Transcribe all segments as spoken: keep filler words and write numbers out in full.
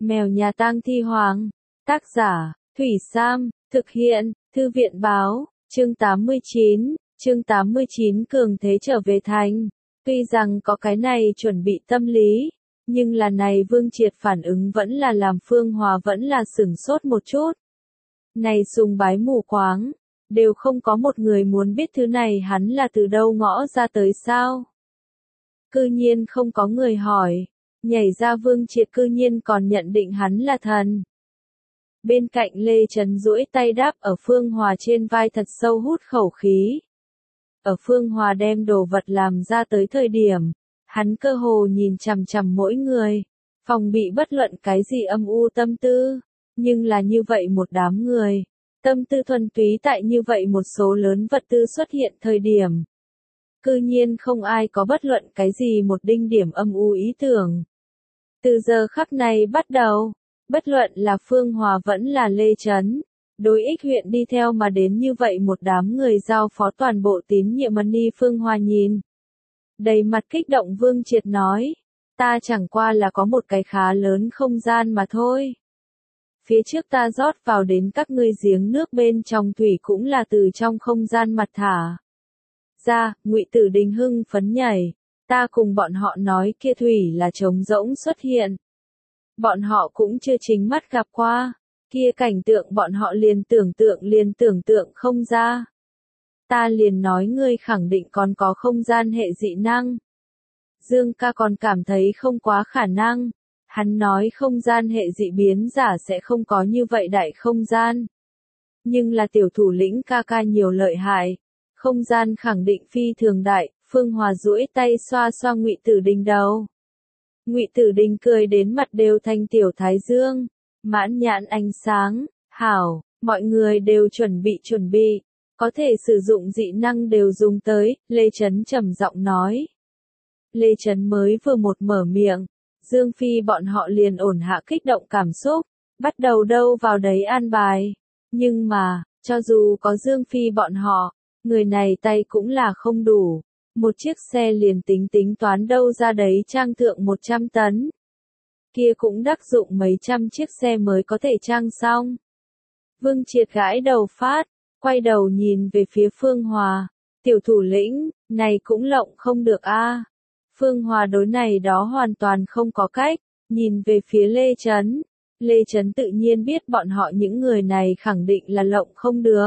Mèo nhà tang thi hoàng. Tác giả, Thủy Sam, thực hiện, Thư viện báo, chương tám mươi chín, chương tám mươi chín cường thế trở về thành. Tuy rằng có cái này chuẩn bị tâm lý, nhưng là này Vương Triệt phản ứng vẫn là làm Phương Hòa vẫn là sửng sốt một chút. Này sùng bái mù quáng, đều không có một người muốn biết thứ này hắn là từ đâu ngõ ra tới sao. Cư nhiên không có người hỏi, nhảy ra Vương Triệt cư nhiên còn nhận định hắn là thần. Bên cạnh Lê Trấn duỗi tay đáp ở Phương Hòa trên vai thật sâu hút khẩu khí. Ở Phương Hòa đem đồ vật làm ra tới thời điểm, hắn cơ hồ nhìn chằm chằm mỗi người, phòng bị bất luận cái gì âm u tâm tư, nhưng là như vậy một đám người, tâm tư thuần túy tại như vậy một số lớn vật tư xuất hiện thời điểm. Cư nhiên không ai có bất luận cái gì một đinh điểm âm u ý tưởng. Từ giờ khắc này bắt đầu, bất luận là Phương Hòa vẫn là Lê Trấn, đối ích huyện đi theo mà đến như vậy một đám người giao phó toàn bộ tín nhiệm Money Phương Hòa nhìn. Đầy mặt kích động Vương Triệt nói, ta chẳng qua là có một cái khá lớn không gian mà thôi. Phía trước ta rót vào đến các ngươi giếng nước bên trong thủy cũng là từ trong không gian mặt thả ra. Ngụy Tử Đình hưng phấn nhảy, ta cùng bọn họ nói kia thủy là trống rỗng xuất hiện. Bọn họ cũng chưa chính mắt gặp qua, kia cảnh tượng bọn họ liền tưởng tượng liền tưởng tượng không ra. Ta liền nói ngươi khẳng định còn có không gian hệ dị năng. Dương ca còn cảm thấy không quá khả năng. Hắn nói không gian hệ dị biến giả sẽ không có như vậy đại không gian. Nhưng là tiểu thủ lĩnh ca ca nhiều lợi hại. Không gian khẳng định phi thường đại. Phương Hòa duỗi tay xoa xoa Ngụy Tử Đình đầu. Ngụy Tử Đình cười đến mặt đều thành tiểu thái dương. Mãn nhãn ánh sáng. Hảo, mọi người đều chuẩn bị chuẩn bị. Có thể sử dụng dị năng đều dùng tới. Lê Trấn trầm giọng nói. Lê Trấn mới vừa một mở miệng. Dương Phi bọn họ liền ổn hạ kích động cảm xúc, bắt đầu đâu vào đấy an bài. Nhưng mà, cho dù có Dương Phi bọn họ, người này tay cũng là không đủ. Một chiếc xe liền tính tính toán đâu ra đấy trang thượng một trăm tấn. Kia cũng đắc dụng mấy trăm chiếc xe mới có thể trang xong. Vương Triệt gãi đầu phát, quay đầu nhìn về phía Phương Hòa. Tiểu thủ lĩnh, này cũng lộng không được a. Phương Hòa đối này đó hoàn toàn không có cách, nhìn về phía Lê Trấn. Lê Trấn tự nhiên biết bọn họ những người này khẳng định là lộng không được.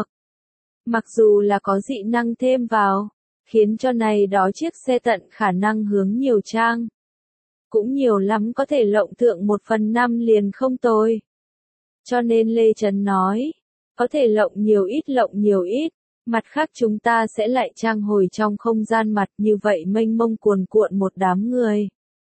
Mặc dù là có dị năng thêm vào, khiến cho này đó chiếc xe tận khả năng hướng nhiều trang. Cũng nhiều lắm có thể lộng thượng một phần năm liền không tồi. Cho nên Lê Trấn nói, có thể lộng nhiều ít lộng nhiều ít. Mặt khác chúng ta sẽ lại trang hồi trong không gian mặt như vậy mênh mông cuồn cuộn một đám người.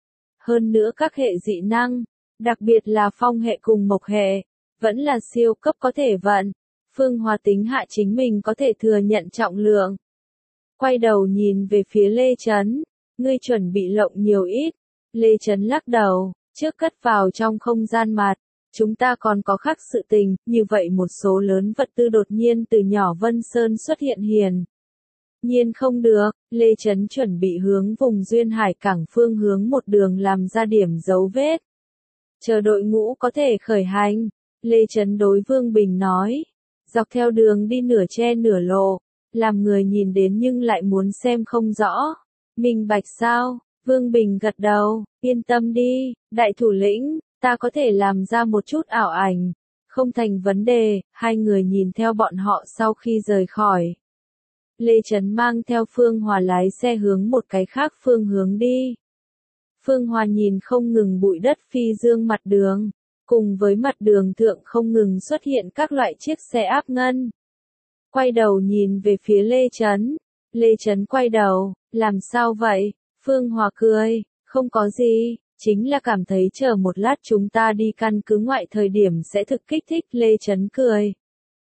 Hơn nữa các hệ dị năng, đặc biệt là phong hệ cùng mộc hệ, vẫn là siêu cấp có thể vận. Phương Hòa tính hạ chính mình có thể thừa nhận trọng lượng. Quay đầu nhìn về phía Lê Trấn, ngươi chuẩn bị lộng nhiều ít. Lê Trấn lắc đầu, trước cất vào trong không gian mặt. Chúng ta còn có khác sự tình, như vậy một số lớn vật tư đột nhiên từ nhỏ Vân Sơn xuất hiện hiền. Nhiên không được, Lê Trấn chuẩn bị hướng vùng Duyên Hải cảng phương hướng một đường làm ra điểm dấu vết. Chờ đội ngũ có thể khởi hành, Lê Trấn đối Vương Bình nói. Dọc theo đường đi nửa che nửa lộ, làm người nhìn đến nhưng lại muốn xem không rõ. Minh bạch sao? Vương Bình gật đầu, yên tâm đi, đại thủ lĩnh. Ta có thể làm ra một chút ảo ảnh, không thành vấn đề. Hai người nhìn theo bọn họ sau khi rời khỏi. Lê Trấn mang theo Phương Hòa lái xe hướng một cái khác phương hướng đi. Phương Hòa nhìn không ngừng bụi đất phi dương mặt đường, cùng với mặt đường thượng không ngừng xuất hiện các loại chiếc xe áp ngân. Quay đầu nhìn về phía Lê Trấn. Lê Trấn quay đầu, làm sao vậy? Phương Hòa cười, không có gì. Chính là cảm thấy chờ một lát chúng ta đi căn cứ ngoại thời điểm sẽ thực kích thích. Lê Trấn cười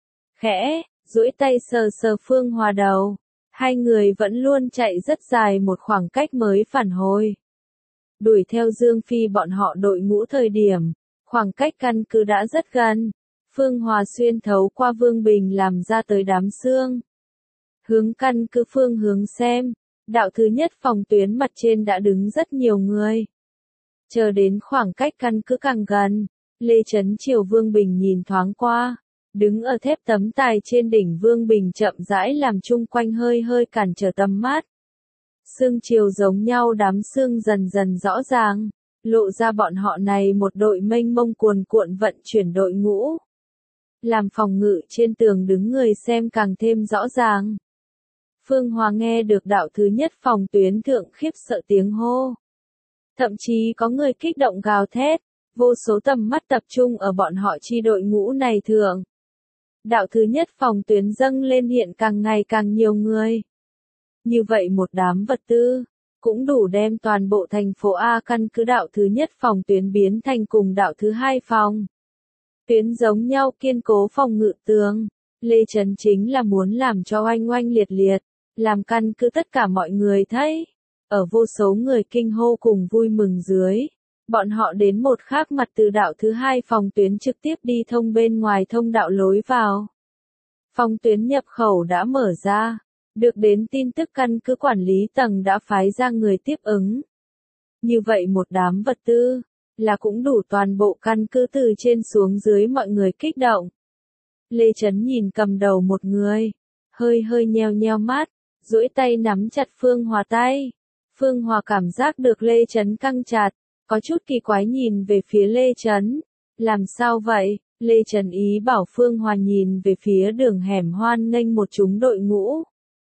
khẽ, duỗi tay sờ sờ Phương Hòa đầu. Hai người vẫn luôn chạy rất dài một khoảng cách mới phản hồi. Đuổi theo Dương Phi bọn họ đội ngũ thời điểm, khoảng cách căn cứ đã rất gần. Phương Hòa xuyên thấu qua Vương Bình làm ra tới đám xương. Hướng căn cứ phương hướng xem, đạo thứ nhất phòng tuyến mặt trên đã đứng rất nhiều người. Chờ đến khoảng cách căn cứ càng gần, Lê Chấn chiều Vương Bình nhìn thoáng qua, đứng ở thép tấm tài trên đỉnh Vương Bình chậm rãi làm chung quanh hơi hơi cản trở tầm mắt. Sương chiều giống nhau đám sương dần dần rõ ràng, lộ ra bọn họ này một đội mênh mông cuồn cuộn vận chuyển đội ngũ. Làm phòng ngự trên tường đứng người xem càng thêm rõ ràng. Phương Hòa nghe được đạo thứ nhất phòng tuyến thượng khiếp sợ tiếng hô. Thậm chí có người kích động gào thét, vô số tầm mắt tập trung ở bọn họ chi đội ngũ này thượng. Đạo thứ nhất phòng tuyến dâng lên hiện càng ngày càng nhiều người. Như vậy một đám vật tư, cũng đủ đem toàn bộ thành phố A căn cứ đạo thứ nhất phòng tuyến biến thành cùng đạo thứ hai phòng. Tuyến giống nhau kiên cố phòng ngự tường. Lê Chấn chính là muốn làm cho oanh oanh liệt liệt, làm căn cứ tất cả mọi người thấy. Ở vô số người kinh hô cùng vui mừng dưới, bọn họ đến một khác mặt từ đạo thứ hai phòng tuyến trực tiếp đi thông bên ngoài thông đạo lối vào. Phòng tuyến nhập khẩu đã mở ra, được đến tin tức căn cứ quản lý tầng đã phái ra người tiếp ứng. Như vậy một đám vật tư, là cũng đủ toàn bộ căn cứ từ trên xuống dưới mọi người kích động. Lê Chấn nhìn cầm đầu một người, hơi hơi nheo nheo mắt, duỗi tay nắm chặt Phương Hòa tay. Phương Hòa cảm giác được Lê Chấn căng chặt, có chút kỳ quái nhìn về phía Lê Chấn. Làm sao vậy? Lê Chấn ý bảo Phương Hòa nhìn về phía đường hẻm hoan nghênh một chúng đội ngũ.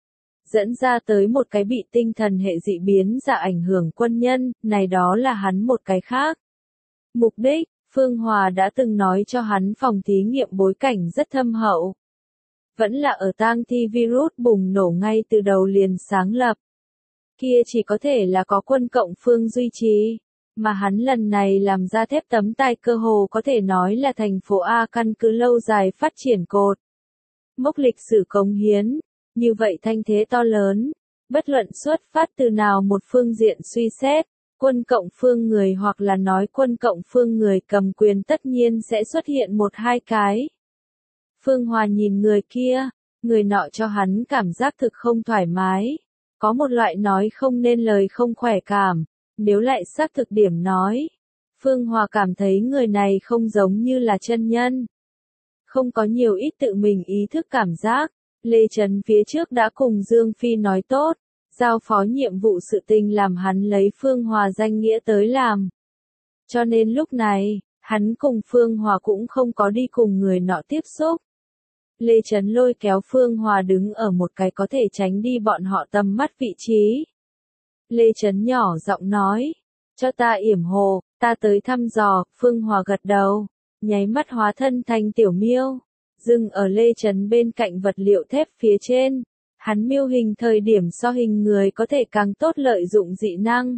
Dẫn ra tới một cái bị tinh thần hệ dị biến giả ảnh hưởng quân nhân, này đó là hắn một cái khác. Mục đích, Phương Hòa đã từng nói cho hắn phòng thí nghiệm bối cảnh rất thâm hậu. Vẫn là ở tang thi virus bùng nổ ngay từ đầu liền sáng lập. Kia chỉ có thể là có quân cộng phương duy trì, mà hắn lần này làm ra thép tấm tai cơ hồ có thể nói là thành phố A căn cứ lâu dài phát triển cột. Mốc lịch sử cống hiến, như vậy thanh thế to lớn, bất luận xuất phát từ nào một phương diện suy xét, quân cộng phương người hoặc là nói quân cộng phương người cầm quyền tất nhiên sẽ xuất hiện một hai cái. Phương Hòa nhìn người kia, người nọ cho hắn cảm giác thực không thoải mái. Có một loại nói không nên lời không khỏe cảm, nếu lại xác thực điểm nói. Phương Hòa cảm thấy người này không giống như là chân nhân. Không có nhiều ít tự mình ý thức cảm giác, Lê Chấn phía trước đã cùng Dương Phi nói tốt, giao phó nhiệm vụ sự tình làm hắn lấy Phương Hòa danh nghĩa tới làm. Cho nên lúc này, hắn cùng Phương Hòa cũng không có đi cùng người nọ tiếp xúc. Lê Chấn lôi kéo Phương Hòa đứng ở một cái có thể tránh đi bọn họ tầm mắt vị trí. Lê Chấn nhỏ giọng nói, cho ta yểm hồ, ta tới thăm dò. Phương Hòa gật đầu, nháy mắt hóa thân thành tiểu miêu, dừng ở Lê Chấn bên cạnh vật liệu thép phía trên. Hắn miêu hình thời điểm so hình người có thể càng tốt lợi dụng dị năng.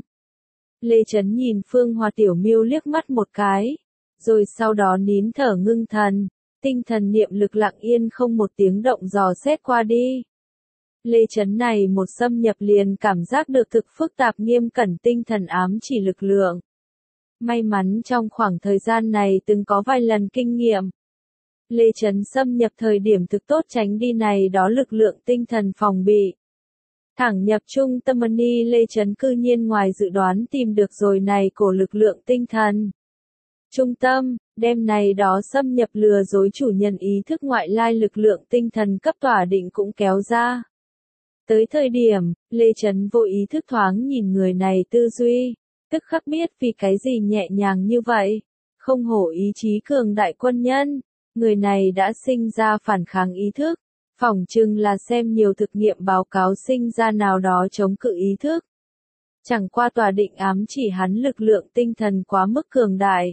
Lê Chấn nhìn Phương Hòa tiểu miêu liếc mắt một cái, rồi sau đó nín thở ngưng thần. Tinh thần niệm lực lặng yên không một tiếng động dò xét qua đi. Lê Chấn này một xâm nhập liền cảm giác được thực phức tạp nghiêm cẩn tinh thần ám chỉ lực lượng. May mắn trong khoảng thời gian này từng có vài lần kinh nghiệm. Lê Chấn xâm nhập thời điểm thực tốt tránh đi này đó lực lượng tinh thần phòng bị. Thẳng nhập trung tâm Mani Lê Chấn cư nhiên ngoài dự đoán tìm được rồi này cổ lực lượng tinh thần. Trung tâm, đem này đó xâm nhập lừa dối chủ nhân ý thức ngoại lai lực lượng tinh thần cấp tỏa định cũng kéo ra. Tới thời điểm, Lê Chấn vô ý thức thoáng nhìn người này tư duy, tức khắc biết vì cái gì nhẹ nhàng như vậy, không hổ ý chí cường đại quân nhân, người này đã sinh ra phản kháng ý thức, phỏng chừng là xem nhiều thực nghiệm báo cáo sinh ra nào đó chống cự ý thức. Chẳng qua tòa định ám chỉ hắn lực lượng tinh thần quá mức cường đại.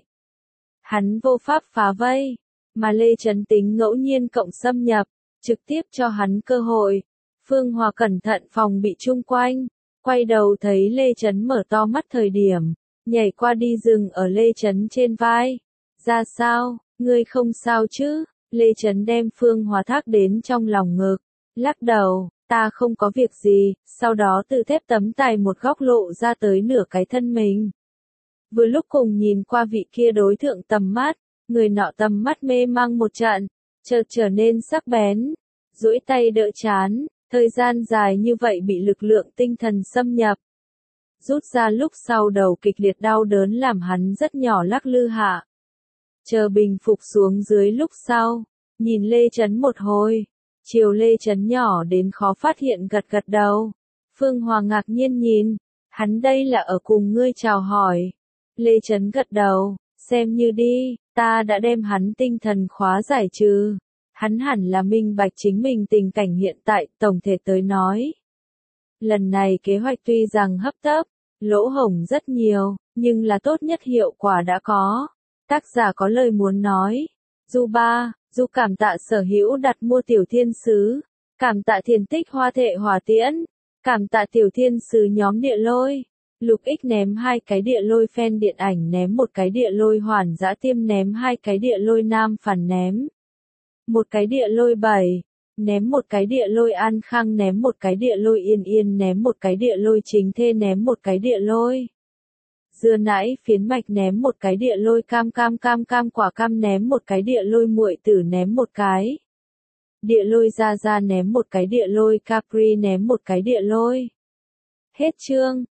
Hắn vô pháp phá vây, mà Lê Chấn tính ngẫu nhiên cộng xâm nhập, trực tiếp cho hắn cơ hội. Phương Hòa cẩn thận phòng bị chung quanh, quay đầu thấy Lê Chấn mở to mắt thời điểm, nhảy qua đi dừng ở Lê Chấn trên vai. Ra sao, ngươi không sao chứ? Lê Chấn đem Phương Hòa thác đến trong lòng ngực, lắc đầu, ta không có việc gì, sau đó từ thép tấm tài một góc lộ ra tới nửa cái thân mình. Vừa lúc cùng nhìn qua vị kia đối thượng tầm mắt, người nọ tầm mắt mê mang một trận, chợt trở nên sắc bén, duỗi tay đỡ chán, thời gian dài như vậy bị lực lượng tinh thần xâm nhập. Rút ra lúc sau đầu kịch liệt đau đớn làm hắn rất nhỏ lắc lư hạ. Chờ bình phục xuống dưới lúc sau, nhìn Lê Chấn một hồi, chiều Lê Chấn nhỏ đến khó phát hiện gật gật đầu. Phương Hòa ngạc nhiên nhìn, hắn đây là ở cùng ngươi chào hỏi. Lê Chấn gật đầu, xem như đi, ta đã đem hắn tinh thần khóa giải trừ. Hắn hẳn là minh bạch chính mình tình cảnh hiện tại, tổng thể tới nói. Lần này kế hoạch tuy rằng hấp tấp, lỗ hổng rất nhiều, nhưng là tốt nhất hiệu quả đã có. Tác giả có lời muốn nói. Du ba, Du cảm tạ sở hữu đặt mua tiểu thiên sứ. Cảm tạ thiền tích hoa thệ hỏa tiễn. Cảm tạ tiểu thiên sứ nhóm địa lôi. Lục ích ném hai cái địa lôi fan điện ảnh ném một cái địa lôi hoàn dã tiêm ném hai cái địa lôi nam phản ném. Một cái địa lôi bảy. Ném một cái địa lôi an khang ném một cái địa lôi yên yên ném một cái địa lôi chính thê ném một cái địa lôi. Dưa nãi phiến mạch ném một cái địa lôi cam cam cam cam quả cam ném một cái địa lôi muội tử ném một cái. Địa lôi ra ra ném một cái địa lôi capri ném một cái địa lôi. Hết chương.